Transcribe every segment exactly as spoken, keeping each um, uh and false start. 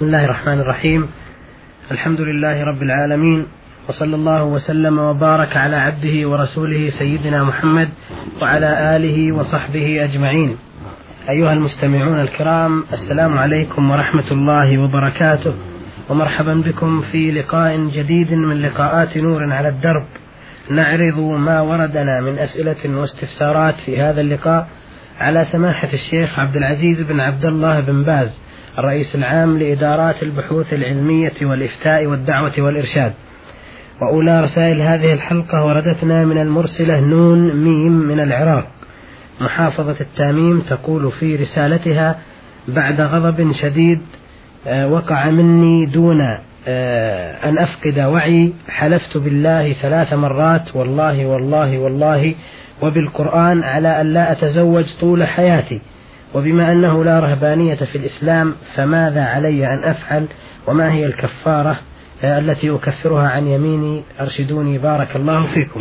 بسم الله الرحمن الرحيم. الحمد لله رب العالمين، وصلى الله وسلم وبارك على عبده ورسوله سيدنا محمد وعلى آله وصحبه أجمعين. أيها المستمعون الكرام، السلام عليكم ورحمة الله وبركاته، ومرحبا بكم في لقاء جديد من لقاءات نور على الدرب، نعرض ما وردنا من أسئلة واستفسارات في هذا اللقاء على سماحة الشيخ عبد العزيز بن عبد الله بن باز، الرئيس العام لإدارات البحوث العلمية والإفتاء والدعوة والإرشاد. وأولى رسائل هذه الحلقة وردتنا من المرسلة نون ميم من العراق، محافظة التاميم، تقول في رسالتها: بعد غضب شديد وقع مني دون أن أفقد وعي، حلفت بالله ثلاث مرات، والله والله والله وبالقرآن، على أن لا أتزوج طول حياتي، وبما أنه لا رهبانية في الإسلام فماذا علي أن أفعل، وما هي الكفارة التي أكفرها عن يميني؟ أرشدوني بارك الله فيكم.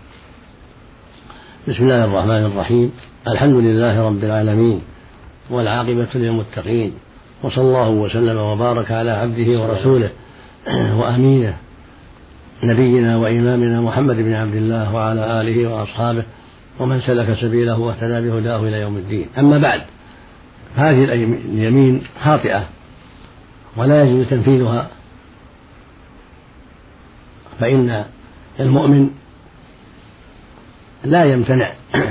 بسم الله الرحمن الرحيم. الحمد لله رب العالمين، والعاقبة للمتقين، وصلى الله وسلم وبارك على عبده ورسوله وأمينه نبينا وإمامنا محمد بن عبد الله وعلى آله وأصحابه ومن سلك سبيله واهتدى بهداه إلى يوم الدين. أما بعد، هذه اليمين خاطئة ولا يجوز تنفيذها، فإن المؤمن لا يمتنع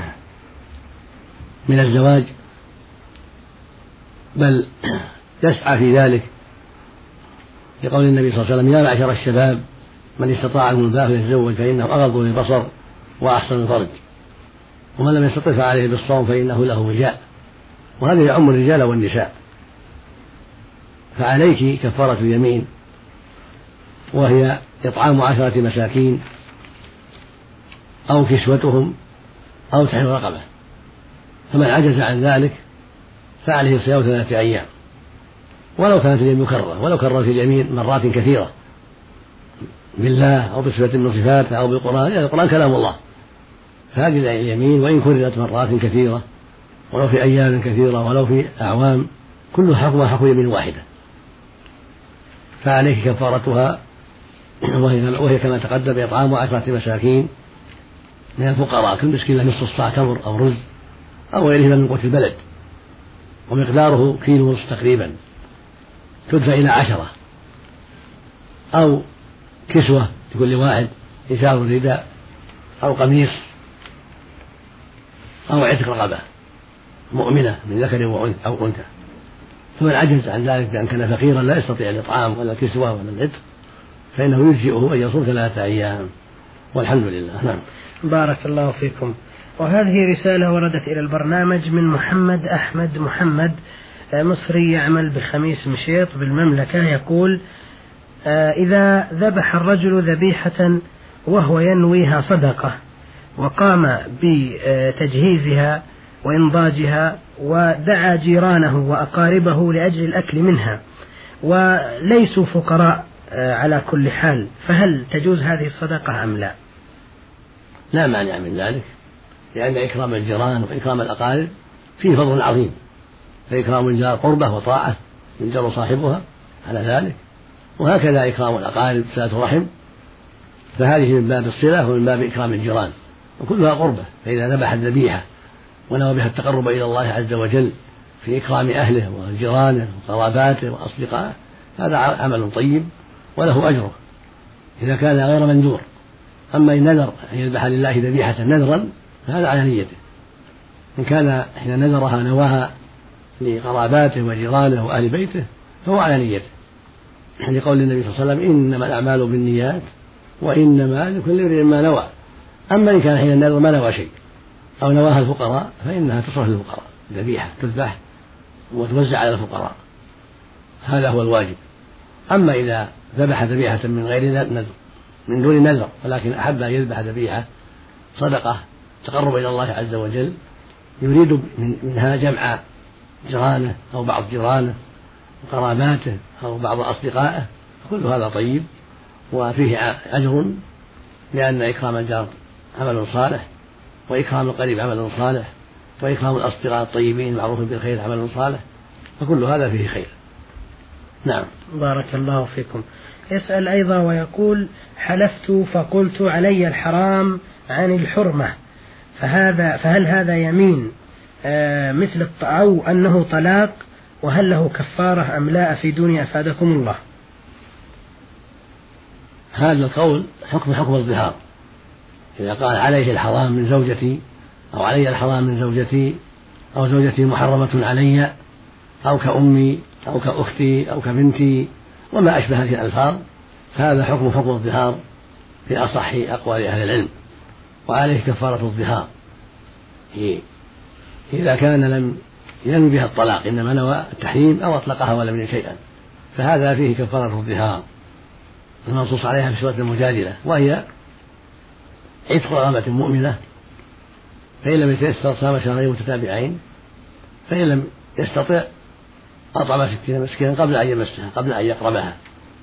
من الزواج، بل يسعى في ذلك، لقول النبي صلى الله عليه وسلم: يا معشر الشباب من استطاع منكم الباء فليتزوج فإنه أغض للبصر وأحسن الفرج، ومن لم يستطع فعليه بالصوم فإنه له وجاء. وهذا يعم الرجال والنساء. فعليك كفارة اليمين، وهي إطعام عشرة مساكين أو كسوتهم أو تحرير رقبة، فمن عجز عن ذلك فعليه صيام ثلاثة أيام، ولو كانت اليمين مكررة، ولو كررت اليمين مرات كثيرة بالله أو بصفة من صفاته أو بالقرآن، يعني القرآن كلام الله، فهذه اليمين وإن كررت مرات كثيرة ولو في أيام كثيرة ولو في أعوام، كل حكم حكم يمين واحدة، فعليك كفارتها، وهي كما تقدم إطعام عشرة مساكين من الفقراء، كل مسكين له نصف الصاع تمر أو رز أو غيرهما من قوت البلد، ومقداره كيلو ونصف تقريبا، تدفع إلى عشرة، أو كسوة لكل واحد، إزار رداء أو قميص أو عتق رقبة مؤمنة من ذكر أو أنثى. فمن عجز عن ذلك بأن كان فقيرا لا يستطيع الإطعام ولا الكسوة ولا العتق فإنه يجزئه أن يصوم ثلاثة أيام، والحمد لله. نعم. بارك الله فيكم. وهذه رسالة وردت إلى البرنامج من محمد أحمد محمد، مصري يعمل بخميس مشيط بالمملكة، يقول: إذا ذبح الرجل ذبيحة وهو ينويها صدقة، وقام بتجهيزها وإنضاجها، ودعا جيرانه وأقاربه لأجل الأكل منها، وليسوا فقراء على كل حال، فهل تجوز هذه الصدقة أم لا؟ لا مانع من ذلك، لأن إكرام الجيران وإكرام الأقارب فيه فضل عظيم، فإكرام الجار قربة وطاعة ينجر صاحبها على ذلك، وهكذا إكرام الأقارب صلة رحم، فهذه من باب الصلة ومن باب إكرام الجيران، وكلها قربة. فإذا ذبح الذبيحة ونوى بها التقرب إلى الله عز وجل في إكرام أهله وجيرانه وقراباته وأصدقائه، هذا عمل طيب وله أجره إذا كان غير منذور. أما إن نذر أن يذبح لله ذبيحة نذرا فهذا على نيته، إن كان حين نذرها نواها لقراباته وجيرانه وأهل بيته فهو على نيته، لقول النبي صلى الله عليه وسلم: إنما الأعمال بالنيات وإنما لكل امرئ ما نوى. أما إن كان حين النذر ما نوى شيء أو نواها الفقراء فإنها تصرف للفقراء، ذبيحة تذبح وتوزع على الفقراء، هذا هو الواجب. أما إذا ذبح ذبيحة من غير نذر، من دون نذر، ولكن أحب أن يذبح ذبيحة صدقة تقرب إلى الله عز وجل، يريد منها جمع جيرانه أو بعض جيرانه وقراباته أو بعض أصدقائه، كل هذا طيب وفيه أجر، لأن إكرام الجار عمل صالح، وإكرام القريب عمل صالح، وإكرام الأصدقاء الطيبين المعروف بالخير عمل صالح، فكل هذا فيه خير. نعم. بارك الله فيكم. يسأل أيضا ويقول: حلفت فقلت علي الحرام عن الحرمة، فهذا فهل هذا يمين آه مثل أو أنه طلاق، وهل له كفارة أم لا؟ أفيدوني أفادكم الله. هذا القول حكم حكم الظهار. إذا قال عليه الحرام من زوجتي، أو علي الحرام من زوجتي، أو زوجتي محرمة علي، أو كأمي أو كأختي أو كبنتي وما أشبه هذه الألفاظ، فهذا حكم حكم الظهار في أصح أقوال أهل العلم، وعليه كفارة الظهار إذا كان لم ينوي بها الطلاق، إنما نوى التحريم أو أطلقها ولم ينوي شيئا، فهذا فيه كفارة الظهار المنصوص عليها في سورة المجادلة، وهي عتق رغبة مؤمنة، فإن لم يتيسر صام شهرين متتابعين، فإن لم يستطع أطعم ستين مسكينا قبل أن يمسها، قبل أن يقربها.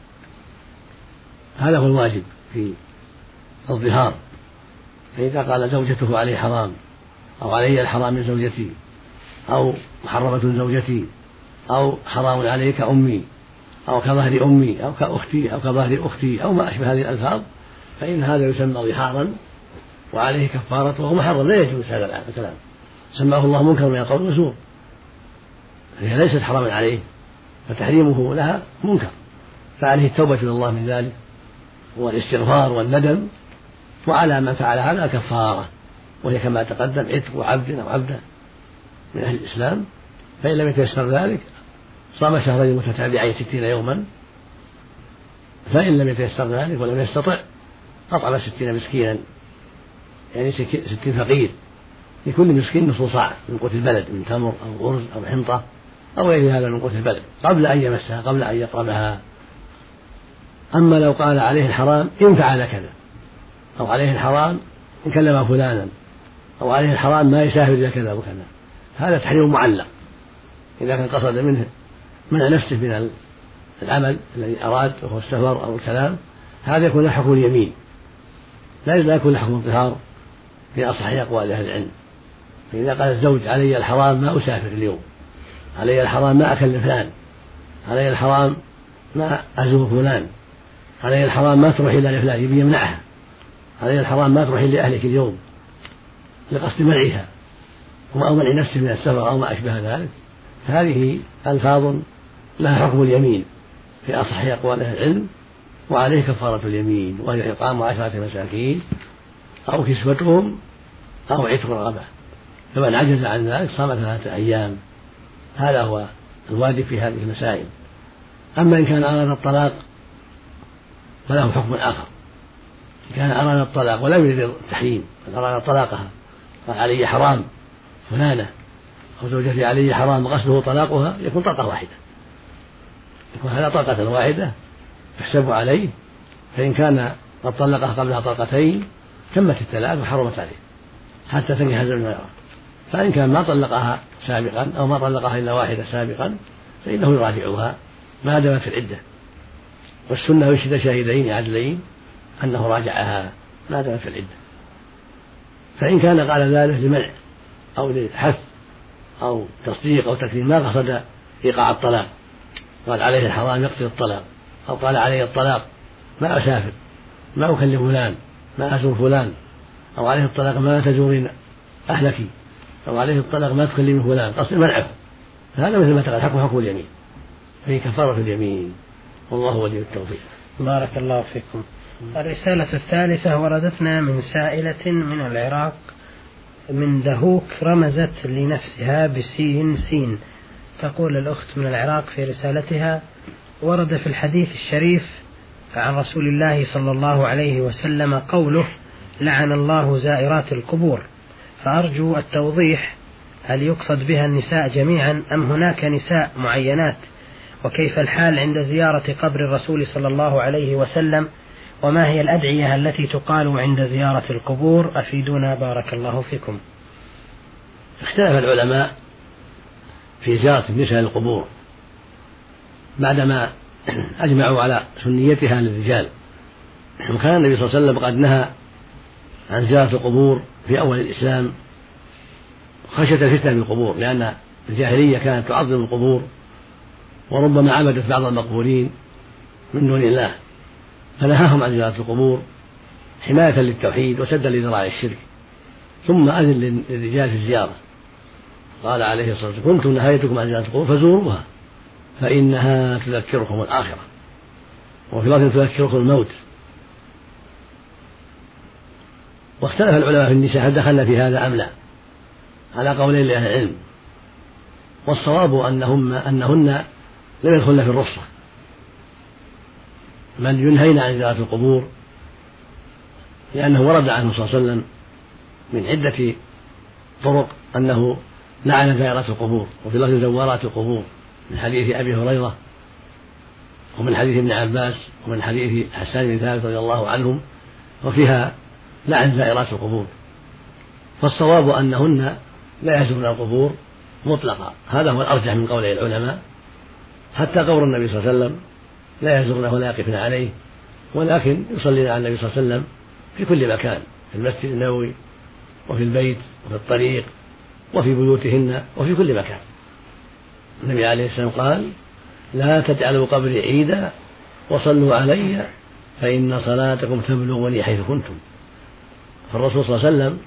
هذا هو الواجب في الظهار. فإذا قال زوجته عليه حرام، أو علي الحرام من زوجتي، أو محرمة زوجتي، أو حرام عليك أمي، أو كظهر أمي، أو كأختي، أو كظهر أختي، أو ما أشبه هذه الألفاظ، فإن هذا يسمى ظهارا وعليه كفارة، وهو محرم، لا يجوز هذا الكلام، سماه الله منكر من القول وزور، هي ليست حراما عليه، فتحريمه لها منكر، فعليه التوبة إلى الله من ذلك والاستغفار والندم، وعلى من فعل هذا كفارة، وهي كما تقدم عتق عبد أو عبدة من أهل الإسلام، فإن لم يتيسر ذلك صام شهرين متتابعين ستين يوما، فإن لم يتيسر ذلك ولم يستطع أطعم ستين مسكينا، يعني ستين فقير، لكل مسكين نصف صاع من قوت البلد، من تمر أو أرز أو حنطة أو غير هذا من قوت البلد، قبل أن يمسها، قبل أن يقربها. أما لو قال عليه الحرام إن فعل كذا، أو عليه الحرام إن كلم فلانا، أو عليه الحرام ما يسافر إلى كذا وكذا، هذا تحريم معلق. إذا كان قصد منه منع نفسه من العمل الذي أراد وهو السفر أو الكلام، هذا يكون حكم اليمين، لا يكون حكم الظهار في أصح أقوال أهل العلم. فإذا قال الزوج علي الحرام ما أسافر اليوم، علي الحرام ما أكلم فلان، علي الحرام ما أزور فلان، علي الحرام ما تروحي إلى فلان، يبي يمنعها، علي الحرام ما تروحي لأهلك اليوم، لقصد منعها أو منع نفسه من السفر أو ما أشبه ذلك، هذه ألفاظ لها حكم اليمين في أصح أقوال أهل العلم، وعليه كفارة اليمين، وهي إطعام عشرة مساكين أو كسوتهم أو عتق رغبة، فمن عجز عن ذلك صام ثلاثة أيام. هذا هو الواجب في هذه المسائل. أما إن كان أراد الطلاق فله حكم آخر. إن كان أراد الطلاق ولم يريد التحريم، بل أراد طلاقها، قال علي حرام فلانة أو زوجتي علي حرام غسله طلاقها، يكون طلقة واحدة، يكون هذا طلقة واحدة تحسب عليه. فإن كان قد طلقها قبلها طلقتين تمت الثلاث وحرمت عليه حتى تنكح زوجها غيره. فإن كان ما طلقها سابقا أو ما طلقها إلا واحدة سابقا فإنه يراجعها ما دامت في العدة، والسنة يشهد شاهدين عدلين أنه راجعها ما دامت في العدة. فإن كان قال ذلك لمنع أو لحث أو تصديق أو تكريم، ما قصد إيقاع الطلاق، قال عليه الحرام يقتل الطلاق، أو قال عليه الطلاق ما أسافر، ما أكلم فلان، ما أزور فلان، أو عليه الطلاق ما تزورين أهلك، أو عليه الطلاق ما تكلمي فلان، قصد منعه، هذا مثل ما تقال حكم حكم اليمين، فهي كفارة اليمين، والله ولي التوفيق. بارك الله فيكم. الرسالة الثالثة وردتنا من سائلة من العراق من دهوك، رمزت لنفسها بسين سين. تقول الأخت من العراق في رسالتها: ورد في الحديث الشريف عن رسول الله صلى الله عليه وسلم قوله: لعن الله زائرات القبور، فأرجو التوضيح، هل يقصد بها النساء جميعا أم هناك نساء معينات؟ وكيف الحال عند زيارة قبر الرسول صلى الله عليه وسلم؟ وما هي الأدعية التي تقال عند زيارة القبور؟ أفيدونا بارك الله فيكم. اختلف العلماء في زيارة النساء القبور بعدما أجمعوا على سنيتها للرجال، وكان النبي صلى الله عليه وسلم قد نهى عن زيارة القبور في أول الإسلام خشية الفتنة بالقبور، لأن الجاهلية كانت تعظم القبور وربما عبدت بعض المقبورين من دون الله، فنهاهم عن زيارة القبور حماية للتوحيد وسدا لذراع الشرك، ثم أذن للرجال في الزيارة. قال عليه الصلاة والسلام: كنت نهيتكم عن زيارة القبور فزوروها فإنها تذكركم الآخرة، وفي لفظ تذكركم الموت. واختلف العلماء في النساء هل دخلن في هذا أم لا، على قولين لأهل العلم، والصواب أنهن, أنهن لم يدخلن في الرخصة، بل ينهين عن زيارة القبور، لأنه ورد عنه صلى الله عليه وسلم من عدة طرق أنه لعن زائرات القبور، وفي لفظ زوارات القبور، من حديث أبي هريرة ومن حديث ابن عباس ومن حديث حسان بن ثابت رضي الله عنهم، وفيها لعن زائرات القبور. فالصواب أنهن لا يزورن القبور مطلقا، هذا هو الأرجح من قول العلماء، حتى قول النبي صلى الله عليه وسلم لا يزورنه ولا يقفن عليه، ولكن يصلي على النبي صلى الله عليه وسلم في كل مكان، في المسجد النبوي وفي البيت وفي الطريق وفي بيوتهن وفي كل مكان. النبي عليه السلام قال: لا تجعلوا قبري عيدا وصلوا علي فإن صلاتكم تبلغني حيث كنتم. فالرسول صلى الله عليه وسلم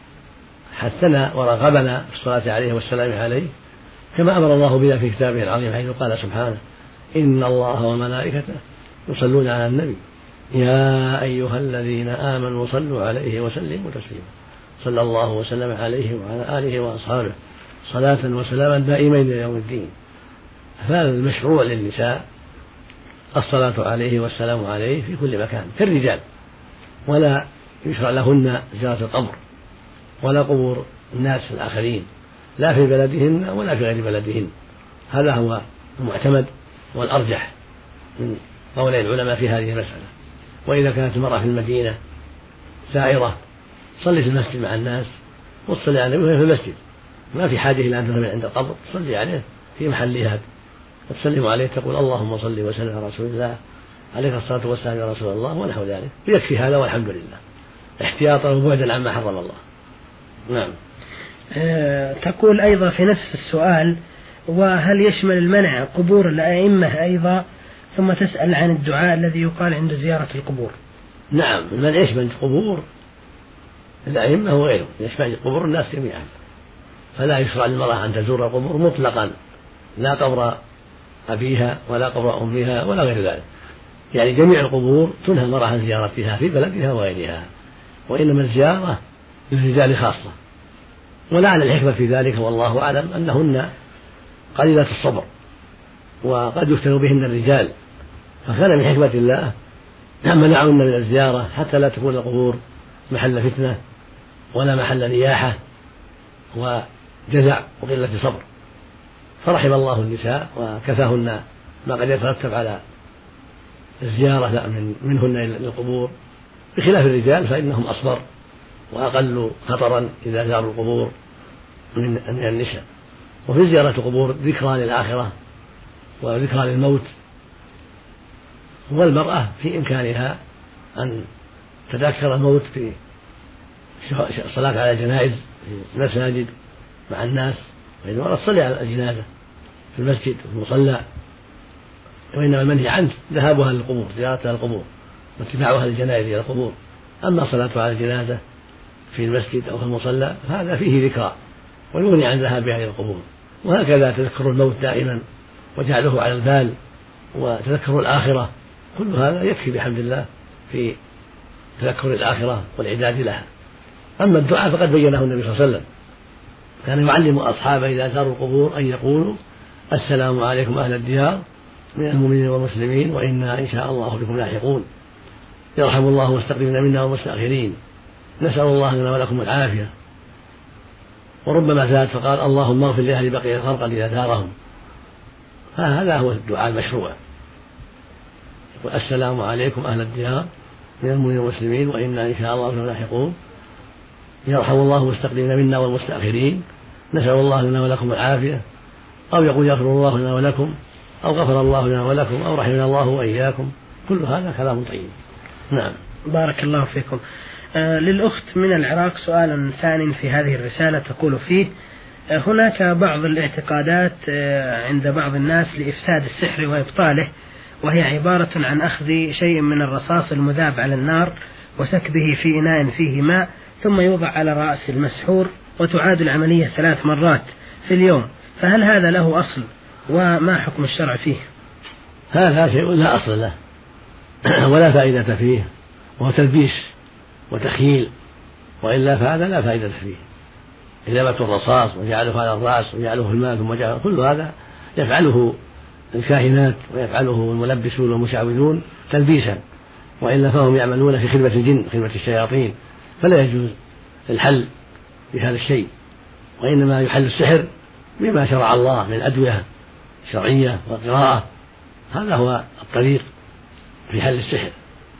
حثنا ورغبنا في الصلاة عليه والسلام عليه، كما أمر الله بنا في كتابه العظيم، حيث قال سبحانه: إن الله وملائكته يصلون على النبي يا أيها الذين آمنوا صلوا عليه وسلموا تسليما. صلى الله وسلم عليه وعلى آله وأصحابه صلاة وسلاما دائمين إلى يوم الدين. فهذا المشروع للنساء الصلاة عليه والسلام عليه في كل مكان كالرجال، ولا يشرع لهن زيارة القبر ولا قبور الناس الآخرين، لا في بلدهن ولا في غير بلدهن. هذا هو المعتمد والأرجح من قول العلماء في هذه المسألة. وإذا كانت المرأة في المدينة زائرة تصلي في المسجد مع الناس وتصلي عليه وهي في المسجد، ما في حاجة إلى أن تذهب عند القبر، تصلي عليه في محلها وتسلم عليه، تقول: اللهم صل وسلم على رسول الله، عليك الصلاة والسلام يا رسول الله، ونحو ذلك. يكفي هذا والحمد لله، احتياطا وبعدا عما حرم الله. نعم. أه تقول أيضا في نفس السؤال: وهل يشمل المنع قبور الأئمة أيضا؟ ثم تسأل عن الدعاء الذي يقال عند زيارة القبور. نعم، المنع يشمل قبور الأئمة وغيرهم، يشمل قبور الناس جميعا، فلا يشرع للمرأة أن تزور القبور مطلقا، لا قبر أبيها ولا قبر أمها ولا غير ذلك، يعني جميع القبور تنهى المرأة عن زيارتها في بلدها وغيرها، وإنما الزيارة للرجال خاصة. ولعل الحكمة في ذلك والله أعلم أنهن قليلة الصبر وقد يفتن بهن الرجال، فكان من حكمة الله أن منعهن من الزيارة حتى لا تكون القبور محل فتنة ولا محل نياحة وجزع وقلة صبر، فرحم الله النساء وكفاهن ما قد يترتب على الزيارة منهن للقبور، بخلاف الرجال فإنهم أصبر وأقل خطرا إذا زاروا القبور من النساء. وفي زيارة القبور ذكرى للآخرة وذكرى للموت، والمرأة في إمكانها أن تذكر الموت في الصلاة على الجنائز في المساجد مع الناس، فإن المرأة تصلي على الجنازة في المسجد وفي المصلى، وإنما المنهي عنه ذهابها للقبور، زيارتها للقبور واتباعها للجنائز إلى القبور. أما صلاتها على الجنازة في المسجد أو في المصلى هذا فيه ذكرى ويغني عن ذهابها إلى القبور. وهكذا تذكر الموت دائما وجعله على البال وتذكر الآخرة، كل هذا يكفي بحمد الله في تذكر الآخرة والإعداد لها. أما الدعاء فقد بينه النبي صلى الله عليه وسلم، كان يعلم أصحابه إذا زاروا القبور أن يقولوا: السلام عليكم أهل الديار من المؤمنين والمسلمين وإنا إن شاء الله بكم لاحقون، يرحم الله واستقبلنا منا والمستأخرين، نسأل الله لنا ولكم العافية. وربما زاد فقال: اللهم اغفر لأهل بقية الخلق إذا زارهم. فهذا هو الدعاء المشروع، يقول: السلام عليكم أهل الديار من المؤمنين والمسلمين وإنا إن شاء الله بكم لاحقون، يرحم الله واستقبلنا منا والمستأخرين، نسأل الله لنا ولكم العافية. أو يقول: يغفر الله لنا ولكم، أو غفر الله لنا ولكم، أو رحمنا الله وإياكم. كل هذا كلام طيب. نعم. بارك الله فيكم. آه للأخت من العراق سؤال ثاني في هذه الرسالة، تقول فيه: هناك بعض الاعتقادات عند بعض الناس لإفساد السحر وإبطاله، وهي عبارة عن أخذ شيء من الرصاص المذاب على النار وسكبه في إناء فيه ماء ثم يوضع على رأس المسحور وتعاد العملية ثلاث مرات في اليوم، فهل هذا له أصل وما حكم الشرع فيه؟ هذا شيء لا أصل له ولا فائدة فيه، وهو تلبيس وتخييل، وإلا فهذا لا فائدة فيه. إذابة الرصاص وجعله على الرأس وجعله في الماء ثم جعله، كل هذا يفعله الكاهنات ويفعله الملبسون والمشعوذون تلبيسا، وإلا فهم يعملون في خدمة الجن خدمة الشياطين، فلا يجوز الحل بهذا الشيء، وإنما يحل السحر بما شرع الله من أدوية شرعية وقراءة، هذا هو الطريق في حل السحر.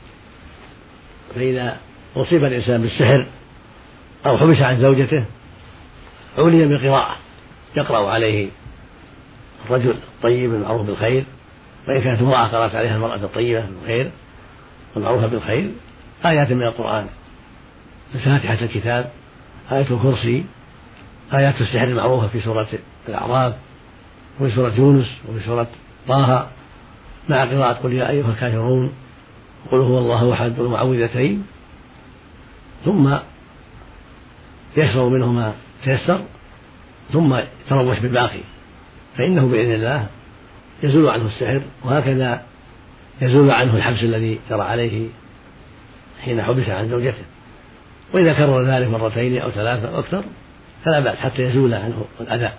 فإذا أصيب الإنسان بالسحر أو حبس عن زوجته علي بقراءة يقرأ عليه الرجل الطيب المعروف بالخير، وإن كانت امرأة قرأت عليها المرأة الطيبة بالخير والمعروفة بالخير آيات من القرآن، فاتحة الكتاب، آية الكرسي، آيات السحر المعروفة في سورة الأعراف وفي سورة يونس وفي سورة طه، مع قراءة قل يا أيها الكافرون قل هو الله أحد والمعوذتين، ثم يشرب منه ما تيسر ثم يتروش بالباقي، فإنه بإذن الله يزول عنه السحر، وهكذا يزول عنه الحبس الذي جرى عليه حين حبس عن زوجته. وإذا كرر ذلك مرتين أو ثلاثة أو أكثر فلا بأس حتى يزول عنه الأذى.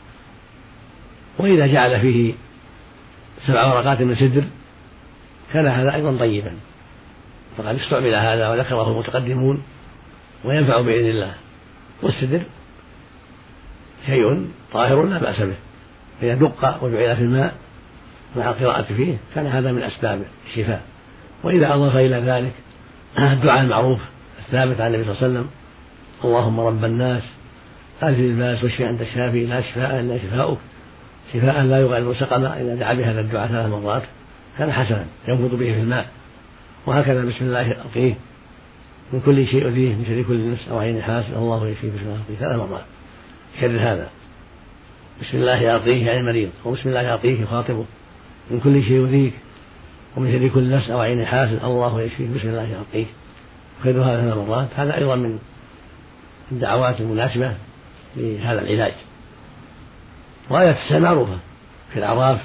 وإذا جعل فيه سبع ورقات من سدر كان هذا أيضا طيبا، فقد استعمل هذا وذكره المتقدمون وينفع بإذن الله. والسدر شيء طاهر لا بأس به، فإذا دق وجعل في الماء مع القراءة فيه كان هذا من أسباب الشفاء. وإذا أضاف إلى ذلك الدعاء المعروف الثابت عن النبي صلى الله عليه وسلم اللهم رب الناس أذهب الباس واشف أنت الشافي لا شفاء إلا شفاؤك شفاء لا يغادر سقما، إذا دعا بهذا الدعاء ثلاث مرات كان حسنا ينفض به في الماء. وهكذا بسم الله أرقيه من كل شيء أذيه من شر كل نفس أو عين حاسد الله يشفيه بسم الله أرقيه ثلاث مرات شر هذا، بسم الله أرقيه عن المريض، وبسم الله أرقيه يخاطبه من كل شيء يؤذيك ومن شر كل نفس أو عين حاسد الله يشفيه بسم الله أرقيه، خذوا هذا ثلاث مرات. هذا أيضا من الدعوات المناسبة لهذا العلاج. وآيات السحر معروفة في الأعراف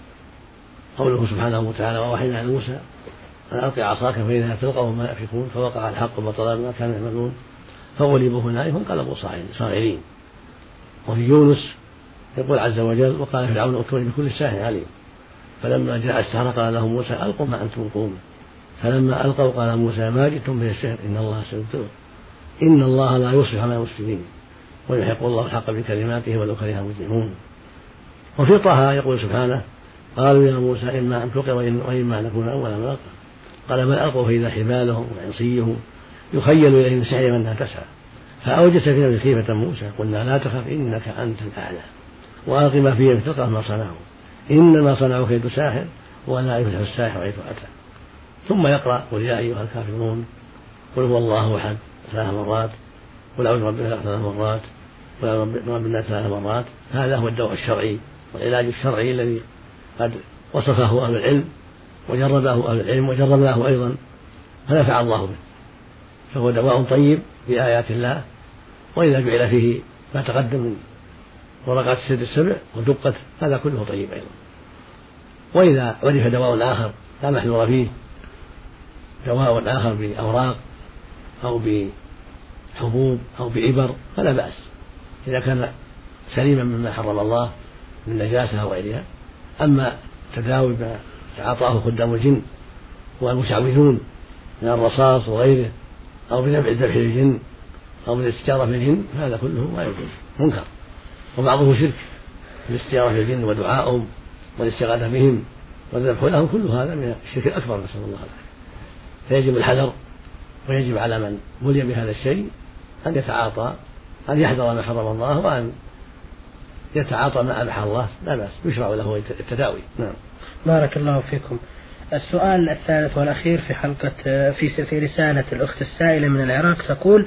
قوله سبحانه وتعالى وأوحينا إلى موسى أن ألق عصاك فإذا تلقف ما يأفكون فوقع الحق وبطل ما كانوا يعملون فغلبوا هنالك فانقلبوا صاغرين. وفي يونس يقول عز وجل وقال فرعون ائتوني بكل ساحر عليم فلما جاء السحرة قال لهم موسى ألقوا ما أنتم ملقون فلما ألقوا قال موسى ما جئتم به السحر إن الله سيبطله إن الله لا يصلح عمل المفسدين ويحق الله الحق بكلماته ولو كره المجرمون. وفي طه يقول سبحانه قالوا يا موسى إما أن تلقي وإما أن نكون أول من ألقى قال بل ألقوا فإذا حبالهم وعصيهم يخيل إليه من سحرهم أنها تسعى فأوجس في نفسه خيفة موسى قلنا لا تخف إنك أنت الأعلى وألق ما في يدك تلقف ما صنعوا إنما صنعوا كيد ساحر ولا يفلح الساحر حيث أتى. ثم يقرأ قل يا أيها الكافرون قل هو الله أحد ثلاث مرات قل أعوذ برب الفلق ثلاث مرات قل أعوذ برب الناس ثلاث مرات. هذا هو الدواء الشرعي والعلاج الشرعي الذي قد وصفه أهل العلم وجربه أهل العلم وجربناه أيضا فنفع الله به، فهو دواء طيب بآيات الله. وإذا جعل فيه ما تقدم من ورقات السد السبع ودقت هذا كله طيب أيضا. وإذا عرف دواء آخر لا محذور فيه دواء آخر بأوراق أو بحبوب أو بعبر فلا بأس إذا كان سليما مما حرم الله من نجاسة أو غيرها. أما تداوي ما أعطاه خدام الجن والمشعوذون من الرصاص وغيره أو بنفع الذبح للجن أو بالاستجارة بالجن هذا كله ما يجوز منكر، وبعضه شرك الاستجارة بالجن ودعائهم والاستغاثة بهم والذبح لهم كل هذا من الشرك الأكبر نسأل الله العافية. فيجب الحذر ويجب على من ملي بهذا الشيء أن يتعاطى أن يحذر ما حرم الله وأن يتعاطى ما أباح الله لا بأس يشرع له التداوي. نعم. بارك الله فيكم. السؤال الثالث والأخير في حلقة في في رسالة الأخت السائلة من العراق تقول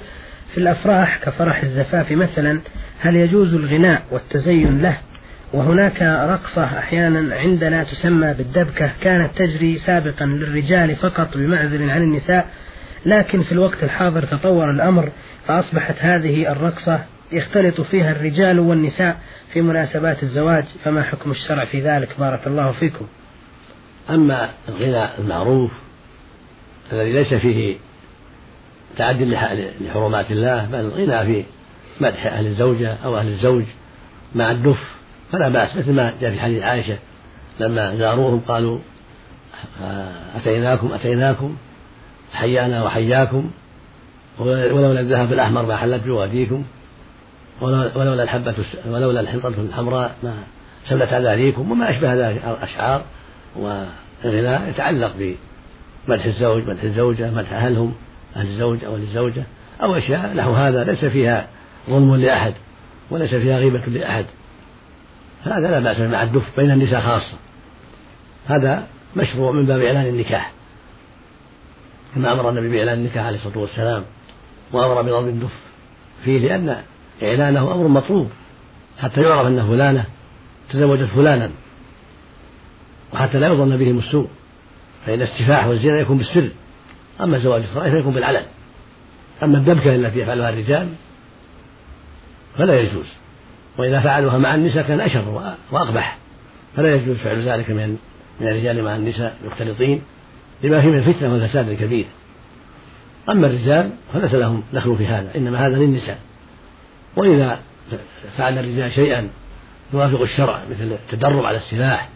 في الأفراح كفرح الزفاف مثلا هل يجوز الغناء والتزين له؟ وهناك رقصة أحيانا عندنا تسمى بالدبكة كانت تجري سابقا للرجال فقط بمعزل عن النساء، لكن في الوقت الحاضر تطور الأمر فأصبحت هذه الرقصة يختلط فيها الرجال والنساء في مناسبات الزواج، فما حكم الشرع في ذلك؟ بارك الله فيكم. أما الغناء المعروف الذي ليس فيه تعدي لحرمات الله بل الغناء في مدح أهل الزوجة أو أهل الزوج مع الدف فلا بأس، مثل ما جاء في حديث عائشة لما زاروهم قالوا أتيناكم أتيناكم حيانا وحياكم ولولا الذهب الأحمر ما حلت بواديكم ولولا الحبة ولولا الحنطة الحمراء ما سلت أذاريكم وما أشبه ذلك الأشعار. والغناء يتعلق بمدح الزوج مدح الزوجة مدح أهلهم أهل الزوج أو الزوجة أو أشياء نحو هذا ليس فيها ظلم لأحد وليس فيها غيبة لأحد، هذا لا بأس مع الدف بين النساء خاصة، هذا مشروع من باب إعلان النكاح كما أمر النبي بإعلان النكاح عليه الصلاة والسلام وأمر بضرب الدف فيه، لأن إعلانه أمر مطلوب حتى يعرف أن فلانة تزوجت فلانا وحتى لا يظن بهم السوء، فإن السفاح والزنا يكون بالسر، أما زواج الصلاة فيكون بالعلن. أما الدبكة التي يفعلها الرجال فلا يجوز، وإذا فعلوها مع النساء كان أشر وأقبح، فلا يجوز فعل ذلك من من الرجال مع النساء مختلطين لما فيه من الفتنة والفساد الكبير. أما الرجال فليس لهم دخل في هذا، إنما هذا للنساء. وإذا فعل الرجال شيئا يوافق الشرع مثل التدرب على السلاح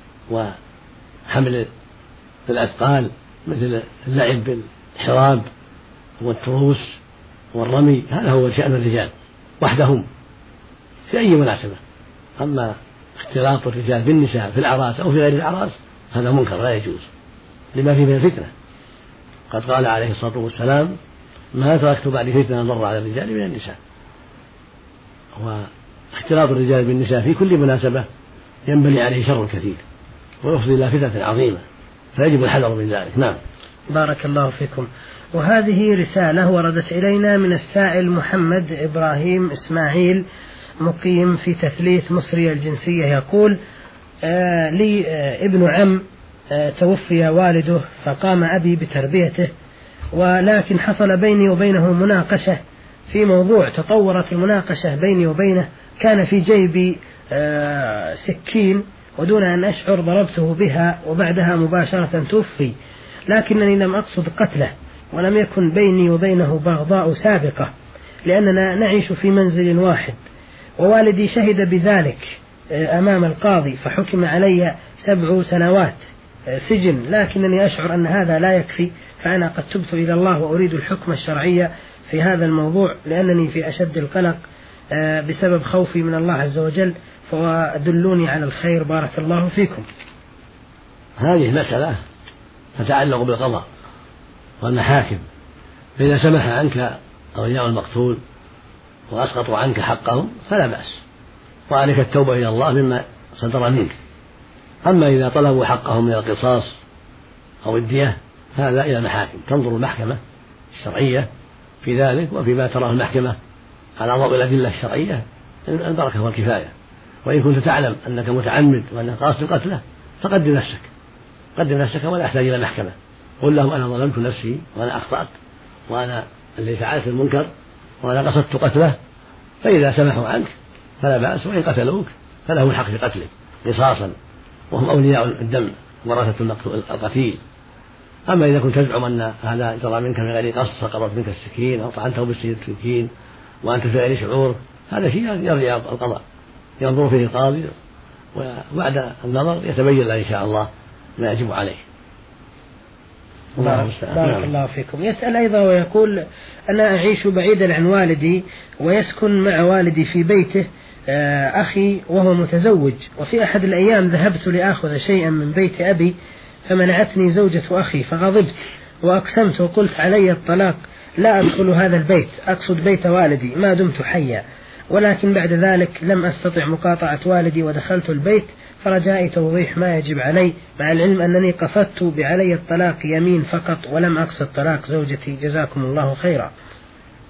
وحمل الأثقال مثل اللعب بالحراب والتروس والرمي، هذا هو شأن الرجال وحدهم في أي مناسبة. أما اختلاط الرجال بالنساء في الأعراس أو في غير الأعراس هذا منكر لا يجوز لما فيه من الفتنة. قد قال عليه الصلاة والسلام ما تركت بعد فتنة ضر على الرجال من النساء. واختلاط الرجال بالنساء في كل مناسبة ينبني عليه شر كثير ويفضي إلى فتنة عظيمة، فيجب الحذر من ذلك. نعم. بارك الله فيكم. وهذه رسالة وردت إلينا من السائل محمد إبراهيم إسماعيل مقيم في تثليث مصري الجنسية، يقول آه لي آه ابن عم آه توفي والده فقام أبي بتربيته، ولكن حصل بيني وبينه مناقشة في موضوع، تطورت المناقشة بيني وبينه، كان في جيبي آه سكين ودون أن أشعر ضربته بها وبعدها مباشرة توفي، لكنني لم أقصد قتله ولم يكن بيني وبينه بغضاء سابقة لأننا نعيش في منزل واحد، ووالدي شهد بذلك أمام القاضي فحكم علي سبع سنوات سجن، لكنني أشعر أن هذا لا يكفي، فأنا قد تبت إلى الله وأريد الحكم الشرعي في هذا الموضوع لأنني في أشد القلق بسبب خوفي من الله عز وجل، فدلوني على الخير بارك الله فيكم. هذه مسألة تتعلق بالقضاء والمحاكم، فإذا سمح عنك أولياء المقتول وأسقطوا عنك حقهم فلا بأس، وعليك التوبة إلى الله مما صدر منك. أما إذا طلبوا حقهم من القصاص أو الدية هذا إلى المحاكم، تنظر المحكمة الشرعية في ذلك وفيما تراه المحكمة على ضوء الأدلة الشرعية البركة والكفاية. وإن كنت تعلم أنك متعمد وأنك قاصد قتله فقدم نفسك قدم نفسك ولا أحتاج إلى محكمة، قل لهم أنا ظلمت نفسي وأنا أخطأت وأنا اللي فعلت المنكر وأنا قصدت قتله، فإذا سمحوا عنك فلا بأس، وإن قتلوك فلهم الحق في قتلك قصاصا وهم أولياء الدم ورثة القتيل. أما إذا كنت تزعم أن هذا جرى منك من غير قصد سقطت منك السكين أو طعنته بالسكين وأنت في غير شعور، هذا شيء يرجع القضاء ينظر فيه القاضي وبعد النظر يتبين له إن شاء الله ما يجب عليه. بارك, بارك الله فيكم. يسأل أيضا ويقول أنا أعيش بعيدا عن والدي ويسكن مع والدي في بيته أخي وهو متزوج، وفي أحد الأيام ذهبت لأخذ شيئا من بيت أبي فمنعتني زوجة أخي فغضبت وأقسمت وقلت علي الطلاق، لا أدخل هذا البيت، أقصد بيت والدي ما دمت حيا، ولكن بعد ذلك لم أستطع مقاطعة والدي ودخلت البيت، فرجائي توضيح ما يجب علي مع العلم أنني قصدت بعلي الطلاق يمين فقط ولم أقصد طلاق زوجتي، جزاكم الله خيرا.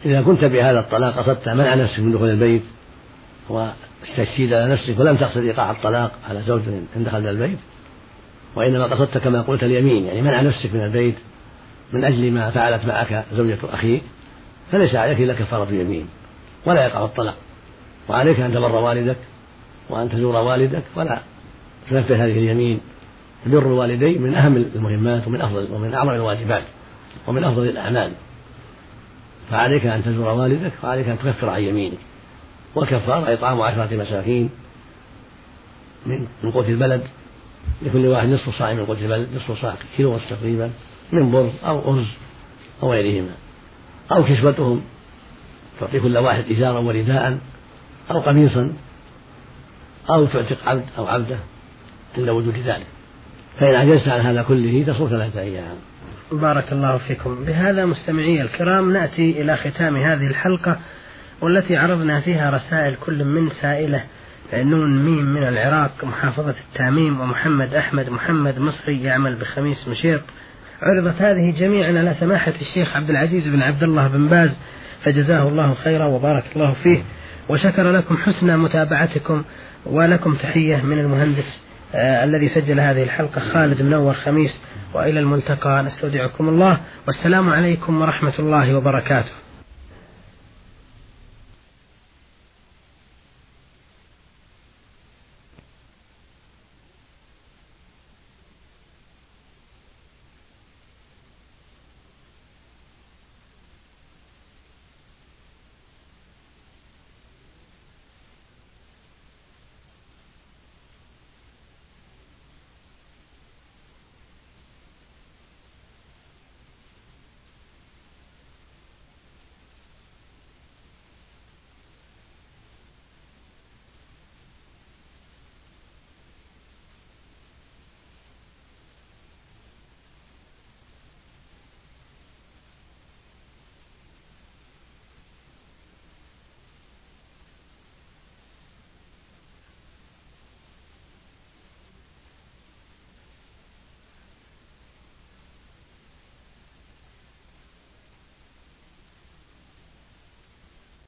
إذا كنت بهذا الطلاق قصدت منع نفسك من دخول البيت والتشديد على نفسك ولم تقصد إيقاع الطلاق على زوج إن دخل البيت، وإنما قصدت كما قلت اليمين، يعني منع نفسك من البيت من أجل ما فعلت معك زوجة أخيك، فليس عليك إلا كفارة يمين ولا يقع الطلاق، وعليك أن تبر والدك وأن تزور والدك ولا تنفذ هذه اليمين. بر الوالدين من أهم المهمات ومن أفضل ومن أعظم الواجبات ومن أفضل الأعمال، فعليك أن تزور والدك وعليك أن تكفر عن يمينك، والكفارة إطعام عشرة مساكين من قوت البلد، لكل واحد نصف صاع من قوت البلد، نصف صاع كيلو ونصف تقريبا من بر أو أرز أو غيرهما، أو كسوتهم تعطي كل واحد إزارا ورداء أو قميصا، أو تعتق عبد أو عبده عند وجود ذلك. فإن عجزت عن هذا كله تصوم ثلاثة أيام. بارك الله فيكم. بهذا مستمعي الكرام نأتي إلى ختام هذه الحلقة، والتي عرضنا فيها رسائل كل من سائلة نون ميم من العراق محافظة التاميم، ومحمد أحمد محمد مصري يعمل بخميس مشيط. عرضت هذه جميعا على سماحة الشيخ عبد العزيز بن عبد الله بن باز، فجزاه الله خيرا وبارك الله فيه، وشكر لكم حسن متابعتكم، ولكم تحية من المهندس آه الذي سجل هذه الحلقة خالد منور خميس، وإلى الملتقى نستودعكم الله، والسلام عليكم ورحمة الله وبركاته.